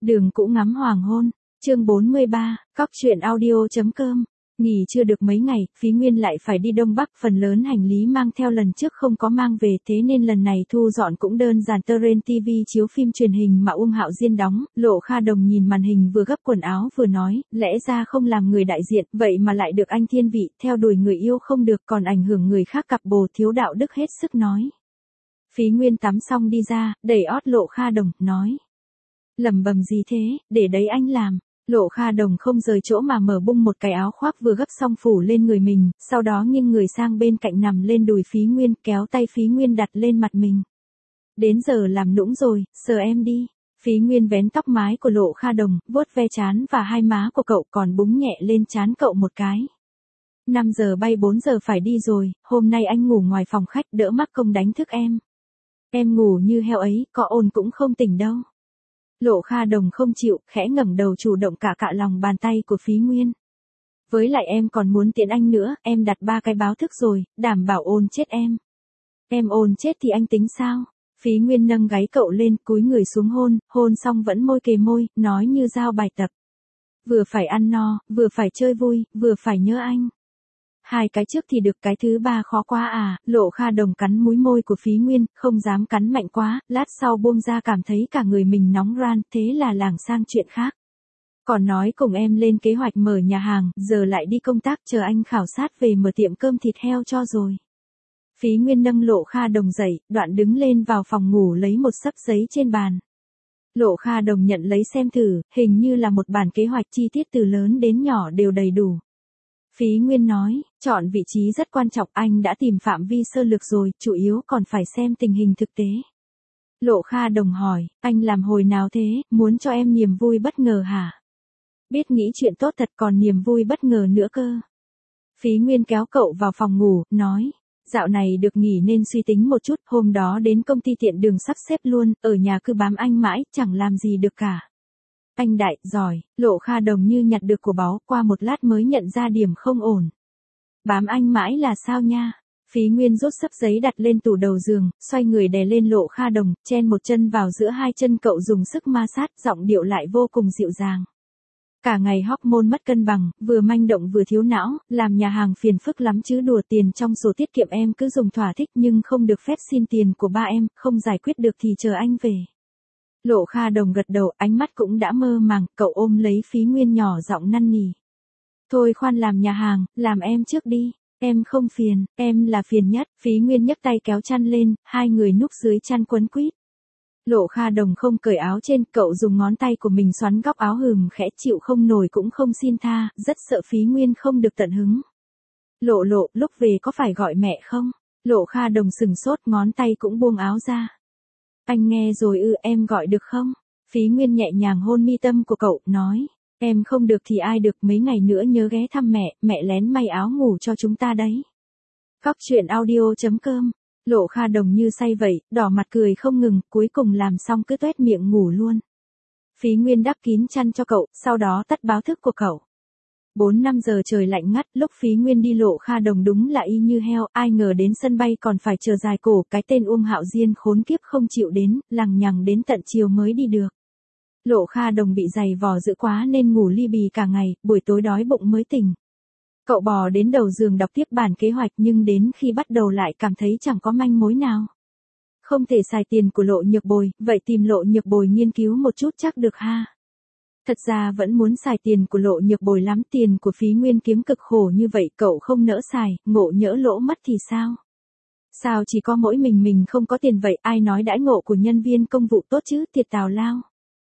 Đường cũ ngắm hoàng hôn, chương 43, cóc truyện audio.com. Nghỉ chưa được mấy ngày, Phí Nguyên lại phải đi Đông Bắc, phần lớn hành lý mang theo lần trước không có mang về, thế nên lần này thu dọn cũng đơn giản. Terrain TV chiếu phim truyền hình mà Uông Hạo Diên đóng, Lộ Kha Đồng nhìn màn hình vừa gấp quần áo vừa nói, lẽ ra không làm người đại diện, vậy mà lại được anh thiên vị, theo đuổi người yêu không được còn ảnh hưởng người khác, cặp bồ thiếu đạo đức hết sức nói. Phí Nguyên tắm xong đi ra, đẩy ót Lộ Kha Đồng, nói. Lẩm bẩm gì thế, để đấy anh làm. Lộ Kha Đồng không rời chỗ mà mở bung một cái áo khoác vừa gấp xong phủ lên người mình, sau đó nghiêng người sang bên cạnh nằm lên đùi Phí Nguyên, kéo tay Phí Nguyên đặt lên mặt mình. Đến giờ làm nũng rồi, sờ em đi. Phí Nguyên vén tóc mái của Lộ Kha Đồng, vuốt ve trán và hai má của cậu, còn búng nhẹ lên trán cậu một cái. 5 giờ bay 4 giờ phải đi rồi, hôm nay anh ngủ ngoài phòng khách, đỡ mắc công đánh thức em. Em ngủ như heo ấy, có ồn cũng không tỉnh đâu. Lộ Kha Đồng không chịu, khẽ ngẩng đầu chủ động cạ lòng bàn tay của Phí Nguyên. Với lại em còn muốn tiễn anh nữa, em đặt 3 cái báo thức rồi, đảm bảo ồn chết em. Em ồn chết thì anh tính sao? Phí Nguyên nâng gáy cậu lên, cúi người xuống hôn xong vẫn môi kề môi, nói như giao bài tập. Vừa phải ăn no, vừa phải chơi vui, vừa phải nhớ anh. 2 cái trước thì được, cái thứ 3 khó quá à. Lộ Kha Đồng cắn múi môi của Phí Nguyên, không dám cắn mạnh quá, lát sau buông ra cảm thấy cả người mình nóng ran, thế là lảng sang chuyện khác. Còn nói cùng em lên kế hoạch mở nhà hàng, giờ lại đi công tác, chờ anh khảo sát về mở tiệm cơm thịt heo cho rồi. Phí Nguyên nâng Lộ Kha Đồng dậy, đoạn đứng lên vào phòng ngủ lấy một xấp giấy trên bàn. Lộ Kha Đồng nhận lấy xem thử, hình như là một bản kế hoạch chi tiết từ lớn đến nhỏ đều đầy đủ. Phí Nguyên nói, chọn vị trí rất quan trọng, anh đã tìm phạm vi sơ lược rồi, chủ yếu còn phải xem tình hình thực tế. Lộ Kha Đồng hỏi, anh làm hồi nào thế, muốn cho em niềm vui bất ngờ hả? Biết nghĩ chuyện tốt thật còn niềm vui bất ngờ nữa cơ. Phí Nguyên kéo cậu vào phòng ngủ, nói, dạo này được nghỉ nên suy tính một chút, hôm đó đến công ty tiện đường sắp xếp luôn, ở nhà cứ bám anh mãi, chẳng làm gì được cả. Anh đại, giỏi. Lộ Kha Đồng như nhặt được của báu, qua một lát mới nhận ra điểm không ổn. Bám anh mãi là sao nha? Phí Nguyên rút xấp giấy đặt lên tủ đầu giường, xoay người đè lên Lộ Kha Đồng, chen một chân vào giữa hai chân cậu dùng sức ma sát, giọng điệu lại vô cùng dịu dàng. Cả ngày hormone mất cân bằng, vừa manh động vừa thiếu não, làm nhà hàng phiền phức lắm chứ đùa, tiền trong sổ tiết kiệm em cứ dùng thỏa thích nhưng không được phép xin tiền của ba em, không giải quyết được thì chờ anh về. Lộ Kha Đồng gật đầu, ánh mắt cũng đã mơ màng, cậu ôm lấy Phí Nguyên nhỏ giọng năn nỉ. Thôi khoan làm nhà hàng, làm em trước đi, em không phiền, em là phiền nhất. Phí Nguyên nhấc tay kéo chăn lên, hai người núp dưới chăn quấn quýt. Lộ Kha Đồng không cởi áo trên, cậu dùng ngón tay của mình xoắn góc áo hừm khẽ, chịu không nổi cũng không xin tha, rất sợ Phí Nguyên không được tận hứng. Lộ, lúc về có phải gọi mẹ không? Lộ Kha Đồng sừng sốt, ngón tay cũng buông áo ra. Anh nghe rồi em gọi được không? Phí Nguyên nhẹ nhàng hôn mi tâm của cậu, nói, em không được thì ai được, mấy ngày nữa nhớ ghé thăm mẹ lén may áo ngủ cho chúng ta đấy. Cóc truyện audio.com. Lộ Kha Đồng như say vậy, đỏ mặt cười không ngừng, cuối cùng làm xong cứ tuét miệng ngủ luôn. Phí Nguyên đắp kín chăn cho cậu, sau đó tắt báo thức của cậu. 4-5 giờ trời lạnh ngắt, lúc Phí Nguyên đi Lộ Kha Đồng đúng là y như heo, ai ngờ đến sân bay còn phải chờ dài cổ, cái tên Uông Hạo Diên khốn kiếp không chịu đến, lằng nhằng đến tận chiều mới đi được. Lộ Kha Đồng bị giày vò dữ quá nên ngủ li bì cả ngày, buổi tối đói bụng mới tỉnh. Cậu bò đến đầu giường đọc tiếp bản kế hoạch nhưng đến khi bắt đầu lại cảm thấy chẳng có manh mối nào. Không thể xài tiền của Lộ Nhược Bồi, vậy tìm Lộ Nhược Bồi nghiên cứu một chút chắc được ha. Thật ra vẫn muốn xài tiền của Lộ Nhược Bồi lắm, tiền của Phí Nguyên kiếm cực khổ như vậy cậu không nỡ xài, ngộ nhỡ lỗ mất thì sao? Sao chỉ có mỗi mình không có tiền vậy, ai nói đãi ngộ của nhân viên công vụ tốt chứ, thiệt tào lao.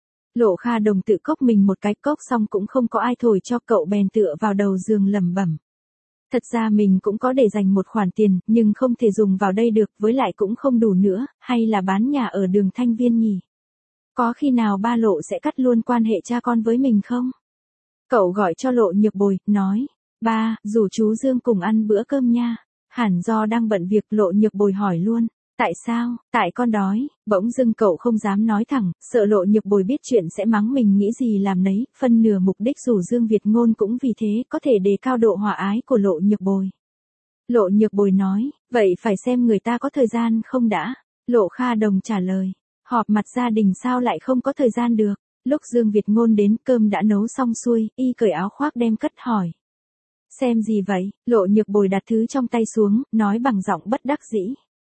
Lộ Kha Đồng tự cốc mình một cái, cốc xong cũng không có ai thổi cho, cậu bèn tựa vào đầu giường lẩm bẩm. Thật ra mình cũng có để dành một khoản tiền, nhưng không thể dùng vào đây được, với lại cũng không đủ nữa, hay là bán nhà ở đường Thanh Viên nhỉ? Có khi nào ba Lộ sẽ cắt luôn quan hệ cha con với mình không? Cậu gọi cho Lộ Nhược Bồi, nói, ba, rủ chú Dương cùng ăn bữa cơm nha. Hẳn do đang bận việc, Lộ Nhược Bồi hỏi luôn, tại sao, tại con đói. Bỗng dưng cậu không dám nói thẳng, sợ Lộ Nhược Bồi biết chuyện sẽ mắng mình nghĩ gì làm nấy, phân nửa mục đích rủ Dương Việt Ngôn cũng vì thế, có thể đề cao độ hòa ái của Lộ Nhược Bồi. Lộ Nhược Bồi nói, vậy phải xem người ta có thời gian không đã. Lộ Kha Đồng trả lời, họp mặt gia đình sao lại không có thời gian được. Lúc Dương Việt Ngôn đến, cơm đã nấu xong xuôi, y cởi áo khoác đem cất hỏi. Xem gì vậy? Lộ Nhược Bồi đặt thứ trong tay xuống, nói bằng giọng bất đắc dĩ.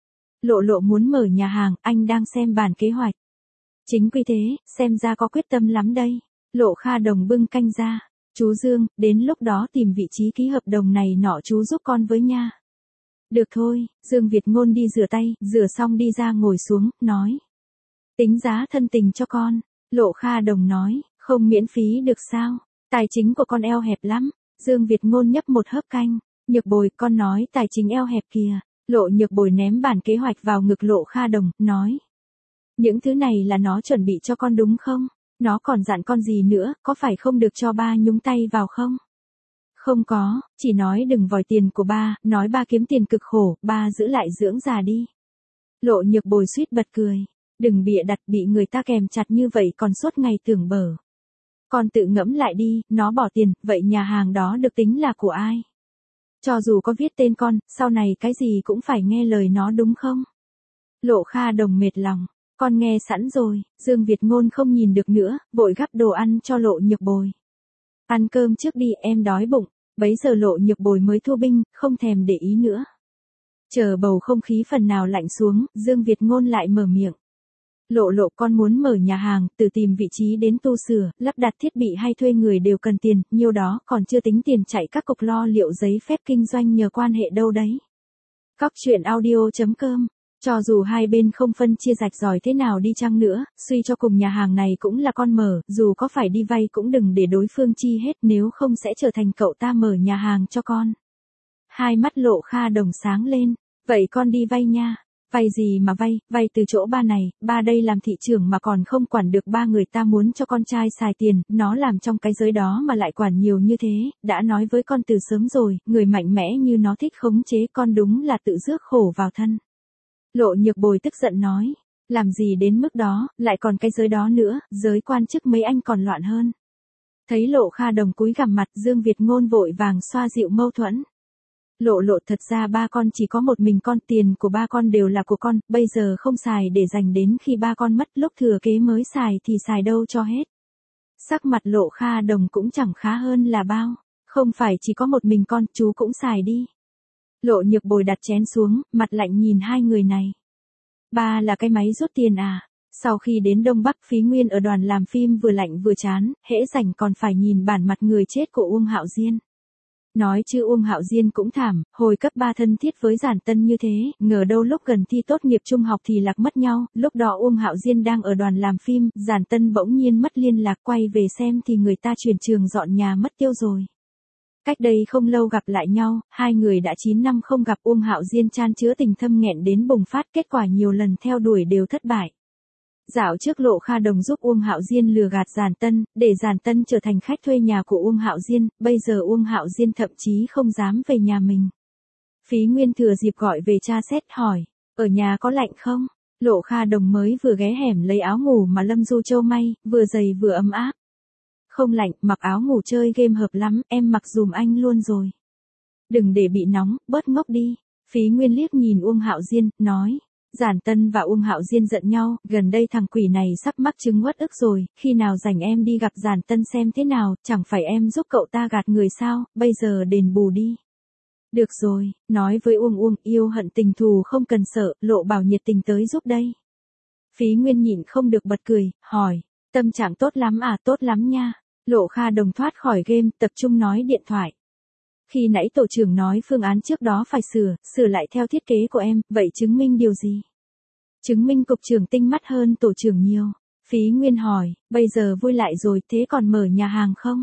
Lộ muốn mở nhà hàng, anh đang xem bản kế hoạch. Chính quy thế, xem ra có quyết tâm lắm đây. Lộ Kha Đồng bưng canh ra. Chú Dương, đến lúc đó tìm vị trí ký hợp đồng này nọ chú giúp con với nha. Được thôi, Dương Việt Ngôn đi rửa tay, rửa xong đi ra ngồi xuống, nói. Tính giá thân tình cho con. Lộ Kha Đồng nói, không miễn phí được sao? Tài chính của con eo hẹp lắm. Dương Việt Ngôn nhấp một hớp canh. Nhược Bồi, con nói tài chính eo hẹp kìa. Lộ Nhược Bồi ném bản kế hoạch vào ngực Lộ Kha Đồng, nói. Những thứ này là nó chuẩn bị cho con đúng không? Nó còn dặn con gì nữa, có phải không được cho ba nhúng tay vào không? Không có, chỉ nói đừng vòi tiền của ba, nói ba kiếm tiền cực khổ, ba giữ lại dưỡng già đi. Lộ Nhược Bồi suýt bật cười. Đừng bịa đặt, bị người ta kèm chặt như vậy còn suốt ngày tưởng bở. Con tự ngẫm lại đi, nó bỏ tiền, vậy nhà hàng đó được tính là của ai? Cho dù có viết tên con, sau này cái gì cũng phải nghe lời nó đúng không? Lộ Kha Đồng mệt lòng. Con nghe sẵn rồi. Dương Việt Ngôn không nhìn được nữa, vội gắp đồ ăn cho Lộ Nhược Bồi. Ăn cơm trước đi, em đói bụng. Bấy giờ Lộ Nhược Bồi mới thu binh, không thèm để ý nữa. Chờ bầu không khí phần nào lạnh xuống, Dương Việt Ngôn lại mở miệng. Lộ con muốn mở nhà hàng, từ tìm vị trí đến tu sửa, lắp đặt thiết bị hay thuê người đều cần tiền, nhiêu đó còn chưa tính tiền chạy các cục lo liệu giấy phép kinh doanh nhờ quan hệ đâu đấy. Cóc truyện audio.com. Cho dù hai bên không phân chia rạch ròi thế nào đi chăng nữa, suy cho cùng nhà hàng này cũng là con mở, dù có phải đi vay cũng đừng để đối phương chi hết, nếu không sẽ trở thành cậu ta mở nhà hàng cho con. Hai mắt Lộ Kha Đồng sáng lên. Vậy con đi vay nha. Vay gì mà vay từ chỗ ba này, ba đây làm thị trưởng mà còn không quản được ba người ta muốn cho con trai xài tiền, nó làm trong cái giới đó mà lại quản nhiều như thế, đã nói với con từ sớm rồi, người mạnh mẽ như nó thích khống chế con đúng là tự rước khổ vào thân. Lộ Nhược Bồi tức giận nói, làm gì đến mức đó, lại còn cái giới đó nữa, giới quan chức mấy anh còn loạn hơn. Thấy Lộ Kha Đồng cúi gằm mặt, Dương Việt Ngôn vội vàng xoa dịu mâu thuẫn. Lộ thật ra ba con chỉ có một mình con, tiền của ba con đều là của con, bây giờ không xài để dành đến khi ba con mất, lúc thừa kế mới xài thì xài đâu cho hết. Sắc mặt Lộ Kha Đồng cũng chẳng khá hơn là bao, không phải chỉ có một mình con, chú cũng xài đi. Lộ Nhược Bồi đặt chén xuống, mặt lạnh nhìn hai người này. Ba là cái máy rút tiền à? Sau khi đến Đông Bắc, Phí Nguyên ở đoàn làm phim vừa lạnh vừa chán, hễ rảnh còn phải nhìn bản mặt người chết của Uông Hạo Diên. Nói chứ Uông Hạo Diên cũng thảm, hồi cấp 3 thân thiết với Giản Tân như thế, ngờ đâu lúc gần thi tốt nghiệp trung học thì lạc mất nhau, lúc đó Uông Hạo Diên đang ở đoàn làm phim, Giản Tân bỗng nhiên mất liên lạc, quay về xem thì người ta chuyển trường dọn nhà mất tiêu rồi. Cách đây không lâu gặp lại nhau, hai người đã 9 năm không gặp. Uông Hạo Diên chan chứa tình thâm nghẹn đến bùng phát, kết quả nhiều lần theo đuổi đều thất bại. Dạo trước Lộ Kha Đồng giúp Uông Hạo Diên lừa gạt Giản Tân, để Giản Tân trở thành khách thuê nhà của Uông Hạo Diên, bây giờ Uông Hạo Diên thậm chí không dám về nhà mình. Phí Nguyên thừa dịp gọi về tra xét hỏi, ở nhà có lạnh không? Lộ Kha Đồng mới vừa ghé hẻm lấy áo ngủ mà Lâm Du Châu may, vừa dày vừa ấm áp. Không lạnh, mặc áo ngủ chơi game hợp lắm, em mặc dùm anh luôn rồi. Đừng để bị nóng, bớt ngốc đi. Phí Nguyên liếc nhìn Uông Hạo Diên, nói. Giản Tân và Uông Hạo Diên giận nhau, gần đây thằng quỷ này sắp mắc chứng uất ức rồi, khi nào rảnh em đi gặp Giản Tân xem thế nào, chẳng phải em giúp cậu ta gạt người sao, bây giờ đền bù đi. Được rồi, nói với Uông, yêu hận tình thù không cần sợ, Lộ bảo nhiệt tình tới giúp đây. Phí Nguyên nhịn không được bật cười, hỏi, tâm trạng tốt lắm à? Tốt lắm nha. Lộ Kha Đồng thoát khỏi game, tập trung nói điện thoại. Khi nãy tổ trưởng nói phương án trước đó phải sửa lại theo thiết kế của em, vậy chứng minh điều gì? Chứng minh cục trưởng tinh mắt hơn tổ trưởng nhiều. Phí Nguyên hỏi, bây giờ vui lại rồi, thế còn mở nhà hàng không?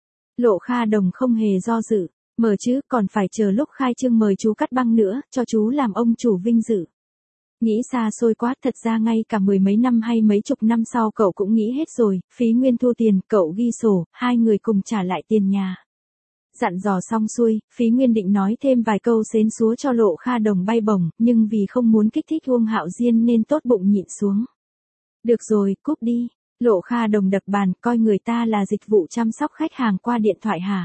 Lộ Kha Đồng không hề do dự, mở chứ, còn phải chờ lúc khai trương mời chú Cắt Băng nữa, cho chú làm ông chủ vinh dự. Nghĩ xa xôi quá, thật ra ngay cả mười mấy năm hay mấy chục năm sau cậu cũng nghĩ hết rồi. Phí Nguyên thu tiền, cậu ghi sổ, hai người cùng trả lại tiền nhà. Dặn dò xong xuôi, Phí Nguyên định nói thêm vài câu xến xúa cho Lộ Kha Đồng bay bổng, nhưng vì không muốn kích thích Uông Hạo Diên nên tốt bụng nhịn xuống. Được rồi, cúp đi. Lộ Kha Đồng đập bàn, coi người ta là dịch vụ chăm sóc khách hàng qua điện thoại hả?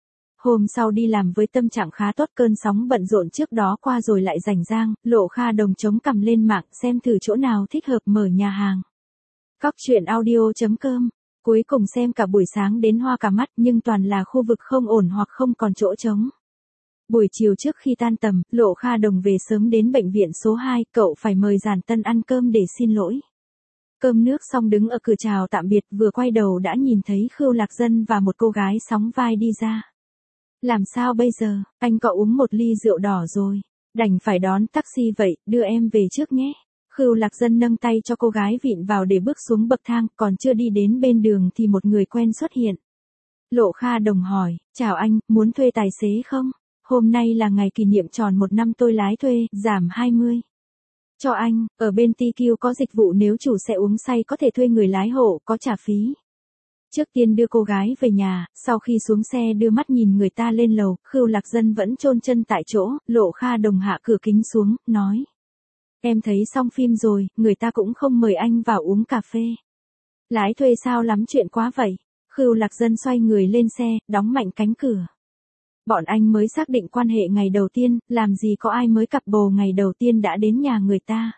Hôm sau đi làm với tâm trạng khá tốt, cơn sóng bận rộn trước đó qua rồi lại rảnh rang, Lộ Kha Đồng chống cằm lên mạng xem thử chỗ nào thích hợp mở nhà hàng. Cóc truyện audio.com Cuối cùng xem cả buổi sáng đến hoa cả mắt nhưng toàn là khu vực không ổn hoặc không còn chỗ trống. Buổi chiều trước khi tan tầm, Lộ Kha Đồng về sớm đến bệnh viện số 2, cậu phải mời Giản Tân ăn cơm để xin lỗi. Cơm nước xong đứng ở cửa chào tạm biệt, vừa quay đầu đã nhìn thấy Khưu Lạc Dân và một cô gái sóng vai đi ra. Làm sao bây giờ, anh cậu uống một ly rượu đỏ rồi, đành phải đón taxi vậy, đưa em về trước nhé. Khưu Lạc Dân nâng tay cho cô gái vịn vào để bước xuống bậc thang, còn chưa đi đến bên đường thì một người quen xuất hiện. Lộ Kha Đồng hỏi, chào anh, muốn thuê tài xế không? Hôm nay là ngày kỷ niệm tròn 1 năm tôi lái thuê, giảm 20. Cho anh, ở bên TQ có dịch vụ nếu chủ xe uống say có thể thuê người lái hộ, có trả phí. Trước tiên đưa cô gái về nhà, sau khi xuống xe đưa mắt nhìn người ta lên lầu, Khưu Lạc Dân vẫn chôn chân tại chỗ, Lộ Kha Đồng hạ cửa kính xuống, nói. Em thấy xong phim rồi, người ta cũng không mời anh vào uống cà phê. Lái thuê sao lắm chuyện quá vậy? Khưu Lạc Dân xoay người lên xe, đóng mạnh cánh cửa. Bọn anh mới xác định quan hệ ngày đầu tiên, làm gì có ai mới cặp bồ ngày đầu tiên đã đến nhà người ta.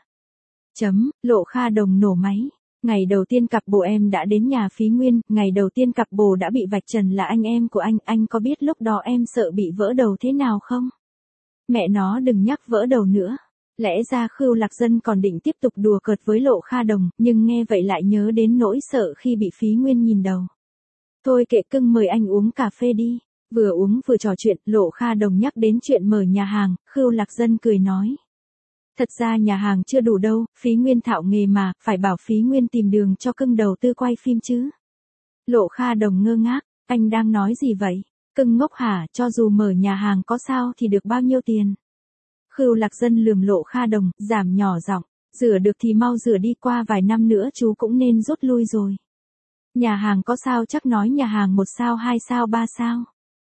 Lộ Kha Đồng nổ máy. Ngày đầu tiên cặp bồ em đã đến nhà Phí Nguyên, ngày đầu tiên cặp bồ đã bị vạch trần là anh em của anh có biết lúc đó em sợ bị vỡ đầu thế nào không? Mẹ nó đừng nhắc vỡ đầu nữa. Lẽ ra Khưu Lạc Dân còn định tiếp tục đùa cợt với Lộ Kha Đồng, nhưng nghe vậy lại nhớ đến nỗi sợ khi bị Phí Nguyên nhìn đầu. Thôi kệ cưng, mời anh uống cà phê đi. Vừa uống vừa trò chuyện, Lộ Kha Đồng nhắc đến chuyện mở nhà hàng, Khưu Lạc Dân cười nói. Thật ra nhà hàng chưa đủ đâu, Phí Nguyên thạo nghề mà, phải bảo Phí Nguyên tìm đường cho cưng đầu tư quay phim chứ. Lộ Kha Đồng ngơ ngác, anh đang nói gì vậy? Cưng ngốc hả, cho dù mở nhà hàng có sao thì được bao nhiêu tiền? Khưu Lạc Dân lườm Lộ Kha Đồng, giảm nhỏ giọng, rửa được thì mau rửa đi, qua vài năm nữa chú cũng nên rút lui rồi. Nhà hàng có sao chắc nói nhà hàng 1 sao 2 sao 3 sao.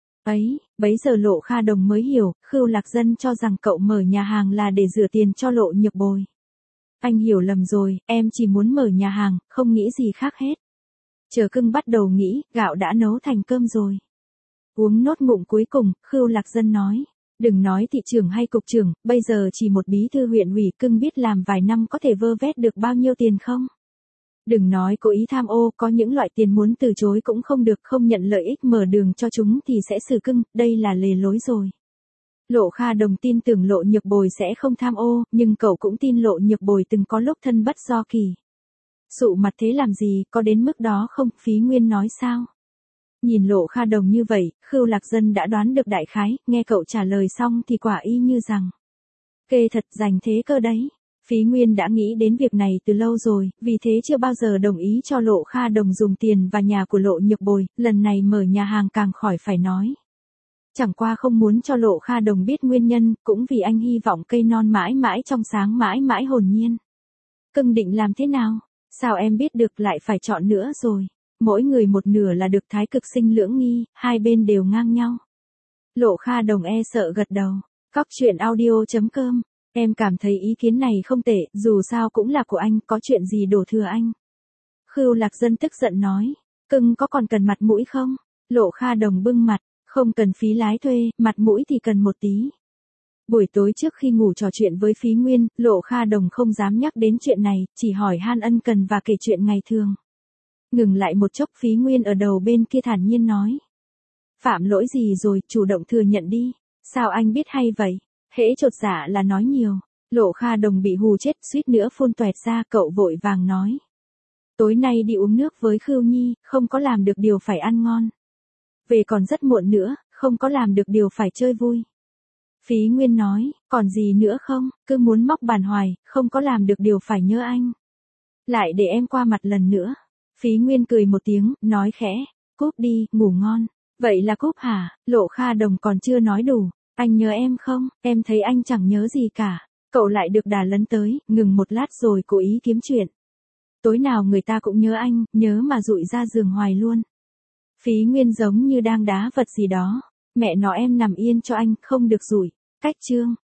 Ấy, bấy giờ Lộ Kha Đồng mới hiểu, Khưu Lạc Dân cho rằng cậu mở nhà hàng là để rửa tiền cho Lộ Nhược Bồi. Anh hiểu lầm rồi, em chỉ muốn mở nhà hàng, không nghĩ gì khác hết. Chờ cưng bắt đầu nghĩ, gạo đã nấu thành cơm rồi. Uống nốt ngụm cuối cùng, Khưu Lạc Dân nói. Đừng nói thị trưởng hay cục trưởng, bây giờ chỉ một bí thư huyện ủy, cưng biết làm vài năm có thể vơ vét được bao nhiêu tiền không? Đừng nói cố ý tham ô, có những loại tiền muốn từ chối cũng không được, không nhận lợi ích mở đường cho chúng thì sẽ xử cưng, đây là lề lối rồi. Lộ Kha Đồng tin tưởng Lộ Nhược Bồi sẽ không tham ô, nhưng cậu cũng tin Lộ Nhược Bồi từng có lúc thân bất do kỳ. Sụ mặt thế làm gì, có đến mức đó không? Phí Nguyên nói sao? Nhìn Lộ Kha Đồng như vậy, Khưu Lạc Dân đã đoán được đại khái, nghe cậu trả lời xong thì quả y như rằng. Kê thật dành thế cơ đấy. Phí Nguyên đã nghĩ đến việc này từ lâu rồi, vì thế chưa bao giờ đồng ý cho Lộ Kha Đồng dùng tiền và nhà của Lộ Nhược Bồi, lần này mở nhà hàng càng khỏi phải nói. Chẳng qua không muốn cho Lộ Kha Đồng biết nguyên nhân, cũng vì anh hy vọng cây non mãi mãi trong sáng mãi mãi hồn nhiên. Cưng định làm thế nào? Sao em biết được, lại phải chọn nữa rồi. Mỗi người một nửa là được, thái cực sinh lưỡng nghi, hai bên đều ngang nhau. Lộ Kha Đồng e sợ gật đầu. Cóc truyện audio.com. Em cảm thấy ý kiến này không tệ, dù sao cũng là của anh, có chuyện gì đổ thừa anh. Khưu Lạc Dân tức giận nói. Cưng có còn cần mặt mũi không? Lộ Kha Đồng bưng mặt. Không cần phí lái thuê, mặt mũi thì cần một tí. Buổi tối trước khi ngủ trò chuyện với Phí Nguyên, Lộ Kha Đồng không dám nhắc đến chuyện này, chỉ hỏi han ân cần và kể chuyện ngày thường. Ngừng lại một chốc, Phí Nguyên ở đầu bên kia thản nhiên nói. Phạm lỗi gì rồi, chủ động thừa nhận đi. Sao anh biết hay vậy? Hễ chột dạ là nói nhiều. Lộ Kha Đồng bị hù chết, suýt nữa phun toẹt ra, cậu vội vàng nói. Tối nay đi uống nước với Khưu Nhi, không có làm được điều phải ăn ngon. Về còn rất muộn nữa, không có làm được điều phải chơi vui. Phí Nguyên nói, còn gì nữa không, cứ muốn móc bàn hoài, không có làm được điều phải nhớ anh. Lại để em qua mặt lần nữa. Phí Nguyên cười một tiếng, nói khẽ, cúp đi, ngủ ngon. Vậy là cúp hả? Lộ Kha Đồng còn chưa nói đủ. Anh nhớ em không? Em thấy anh chẳng nhớ gì cả. Cậu lại được đà lấn tới, ngừng một lát rồi cố ý kiếm chuyện. Tối nào người ta cũng nhớ anh, nhớ mà dụi ra giường hoài luôn. Phí Nguyên giống như đang đá vật gì đó. Mẹ nó em nằm yên cho anh, không được dụi. Cách chương.